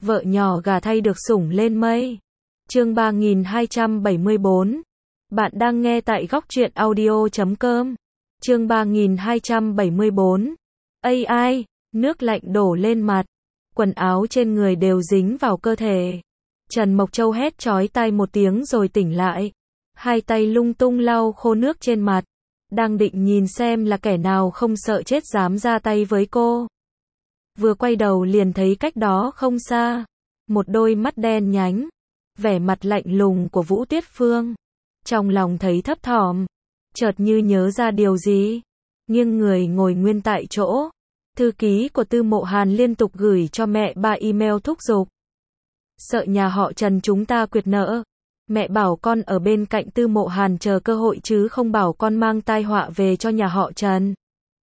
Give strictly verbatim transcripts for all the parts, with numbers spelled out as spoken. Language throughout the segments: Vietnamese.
vợ nhỏ gà thay được sủng lên mây. Chương ba nghìn hai trăm bảy mươi bốn. Bạn đang nghe tại góc truyện audio chấm com. Chương ba nghìn hai trăm bảy mươi bốn. Ây ai, nước lạnh đổ lên mặt, quần áo trên người đều dính vào cơ thể. Trần Mộc Châu hét chói tai một tiếng rồi tỉnh lại, hai tay lung tung lau khô nước trên mặt, đang định nhìn xem là kẻ nào không sợ chết dám ra tay với cô. Vừa quay đầu liền thấy cách đó không xa, một đôi mắt đen nhánh, vẻ mặt lạnh lùng của Vũ Tuyết Phương. Trong lòng thấy thấp thỏm, chợt như nhớ ra điều gì, nghiêng người ngồi nguyên tại chỗ. Thư ký của Tư Mộ Hàn liên tục gửi cho mẹ ba email thúc giục. Sợ nhà họ Trần chúng ta quyệt nợ. Mẹ bảo con ở bên cạnh Tư Mộ Hàn chờ cơ hội chứ không bảo con mang tai họa về cho nhà họ Trần.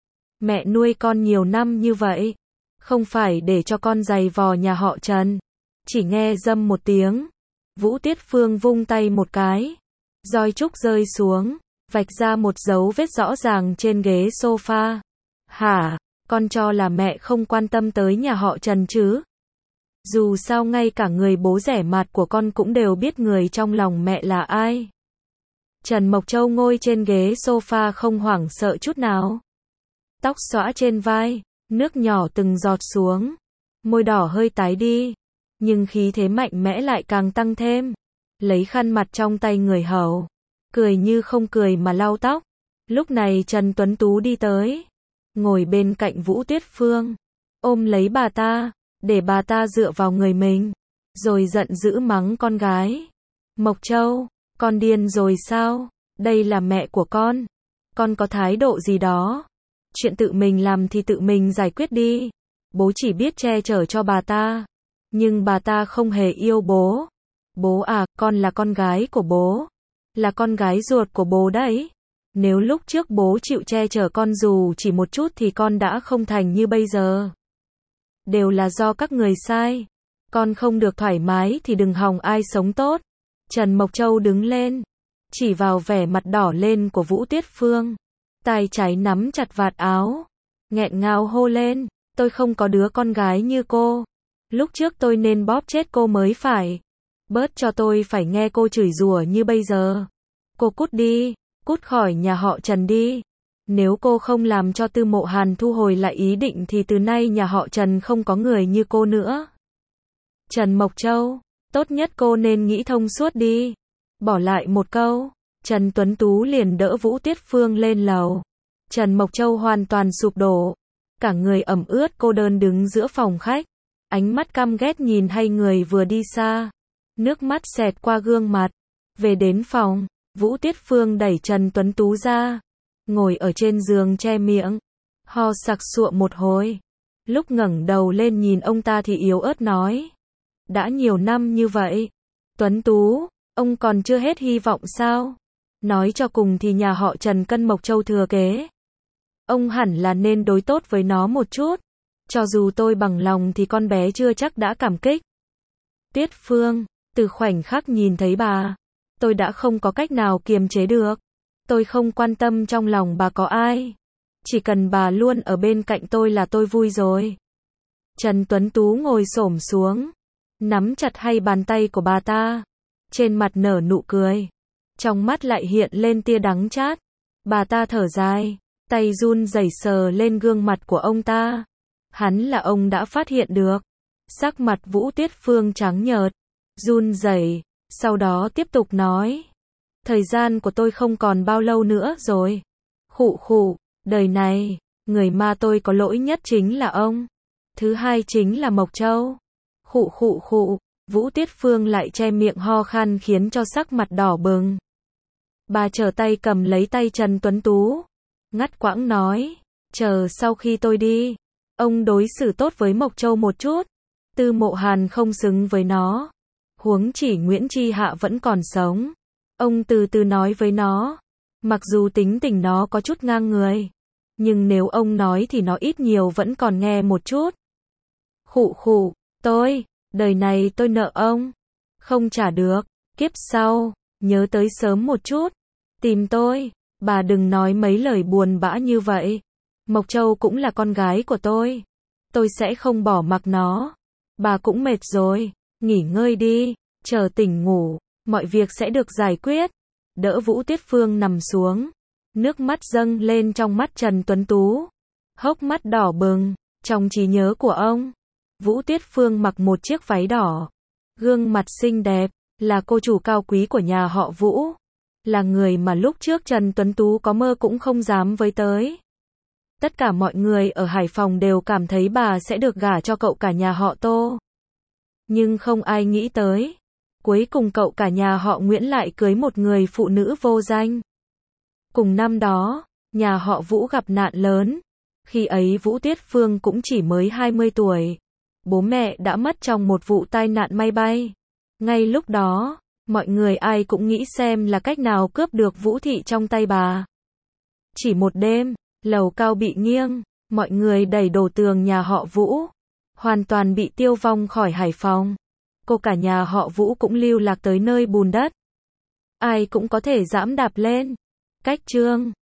Mẹ nuôi con nhiều năm như vậy, không phải để cho con giày vò nhà họ Trần. Chỉ nghe râm một tiếng, Vũ Tuyết Phương vung tay một cái, roi trúc rơi xuống, vạch ra một dấu vết rõ ràng trên ghế sofa. Hả, con cho là mẹ không quan tâm tới nhà họ Trần chứ? Dù sao ngay cả người bố rẻ mạt của con cũng đều biết người trong lòng mẹ là ai. Trần Mộc Châu ngồi trên ghế sofa không hoảng sợ chút nào. Tóc xõa trên vai, nước nhỏ từng giọt xuống, môi đỏ hơi tái đi, nhưng khí thế mạnh mẽ lại càng tăng thêm. Lấy khăn mặt trong tay người hầu, cười như không cười mà lau tóc. Lúc này Trần Tuấn Tú đi tới, ngồi bên cạnh Vũ Tuyết Phương, ôm lấy bà ta, để bà ta dựa vào người mình, rồi giận dữ mắng con gái. Mộc Châu, con điên rồi sao? Đây là mẹ của con, con có thái độ gì đó? Chuyện tự mình làm thì tự mình giải quyết đi. Bố chỉ biết che chở cho bà ta, nhưng bà ta không hề yêu bố. Bố à, con là con gái của bố, là con gái ruột của bố đấy. Nếu lúc trước bố chịu che chở con dù chỉ một chút thì con đã không thành như bây giờ. Đều là do các người sai. Con không được thoải mái thì đừng hòng ai sống tốt. Trần Mộc Châu đứng lên, chỉ vào vẻ mặt đỏ lên của Vũ Tuyết Phương, tay trái nắm chặt vạt áo, nghẹn ngào hô lên, tôi không có đứa con gái như cô. Lúc trước tôi nên bóp chết cô mới phải. Bớt cho tôi phải nghe cô chửi rủa như bây giờ. Cô cút đi, cút khỏi nhà họ Trần đi. Nếu cô không làm cho Tư Mộ Hàn thu hồi lại ý định thì từ nay nhà họ Trần không có người như cô nữa. Trần Mộc Châu, tốt nhất cô nên nghĩ thông suốt đi. Bỏ lại một câu, Trần Tuấn Tú liền đỡ Vũ Tuyết Phương lên lầu. Trần Mộc Châu hoàn toàn sụp đổ, cả người ẩm ướt cô đơn đứng giữa phòng khách, ánh mắt căm ghét nhìn hai người vừa đi xa, nước mắt xẹt qua gương mặt. Về đến phòng, Vũ Tuyết Phương đẩy Trần Tuấn Tú ra, ngồi ở trên giường che miệng, ho sặc sụa một hồi. Lúc ngẩng đầu lên nhìn ông ta thì yếu ớt nói, đã nhiều năm như vậy, Tuấn Tú, ông còn chưa hết hy vọng sao? Nói cho cùng thì nhà họ Trần cân Mộc Châu thừa kế. Ông hẳn là nên đối tốt với nó một chút. Cho dù tôi bằng lòng thì con bé chưa chắc đã cảm kích. Tuyết Phương, từ khoảnh khắc nhìn thấy bà, tôi đã không có cách nào kiềm chế được. Tôi không quan tâm trong lòng bà có ai, chỉ cần bà luôn ở bên cạnh tôi là tôi vui rồi. Trần Tuấn Tú ngồi xổm xuống, nắm chặt hai bàn tay của bà ta, trên mặt nở nụ cười, trong mắt lại hiện lên tia đắng chát. Bà ta thở dài, tay run rẩy sờ lên gương mặt của ông ta. Hắn là ông đã phát hiện được. Sắc mặt Vũ Tuyết Phương trắng nhợt, run rẩy, sau đó tiếp tục nói, thời gian của tôi không còn bao lâu nữa rồi. Khụ khụ, đời này, người mà tôi có lỗi nhất chính là ông. Thứ hai chính là Mộc Châu. Khụ khụ khụ, Vũ Tuyết Phương lại che miệng ho khan khiến cho sắc mặt đỏ bừng. Bà trở tay cầm lấy tay Trần Tuấn Tú, ngắt quãng nói, chờ sau khi tôi đi, ông đối xử tốt với Mộc Châu một chút. Tư Mộ Hàn không xứng với nó, huống chỉ Nguyễn Tri Hạ vẫn còn sống. Ông từ từ nói với nó, mặc dù tính tình nó có chút ngang người, nhưng nếu ông nói thì nó ít nhiều vẫn còn nghe một chút. Khụ khụ, tôi, đời này tôi nợ ông, không trả được, kiếp sau, nhớ tới sớm một chút, tìm tôi. Bà đừng nói mấy lời buồn bã như vậy. Mộc Châu cũng là con gái của tôi, tôi sẽ không bỏ mặc nó. bà cũng mệt rồi, nghỉ ngơi đi, chờ tỉnh ngủ, mọi việc sẽ được giải quyết. Đỡ Vũ Tuyết Phương nằm xuống, nước mắt dâng lên trong mắt Trần Tuấn Tú, hốc mắt đỏ bừng. Trong trí nhớ của ông, Vũ Tuyết Phương mặc một chiếc váy đỏ, gương mặt xinh đẹp, là cô chủ cao quý của nhà họ Vũ, là người mà lúc trước Trần Tuấn Tú có mơ cũng không dám với tới. Tất cả mọi người ở Hải Phòng đều cảm thấy bà sẽ được gả cho cậu cả nhà họ Tô. Nhưng không ai nghĩ tới, cuối cùng cậu cả nhà họ Nguyễn lại cưới một người phụ nữ vô danh. Cùng năm đó, nhà họ Vũ gặp nạn lớn. Khi ấy Vũ Tuyết Phương cũng chỉ mới hai mươi tuổi. Bố mẹ đã mất trong một vụ tai nạn máy bay. Ngay lúc đó, mọi người ai cũng nghĩ xem là cách nào cướp được Vũ thị trong tay bà. Chỉ một đêm, lầu cao bị nghiêng, mọi người đẩy đổ tường nhà họ Vũ, hoàn toàn bị tiêu vong khỏi Hải Phòng. Cô cả nhà họ Vũ cũng lưu lạc tới nơi bùn đất. Ai cũng có thể dẫm đạp lên. Cách chương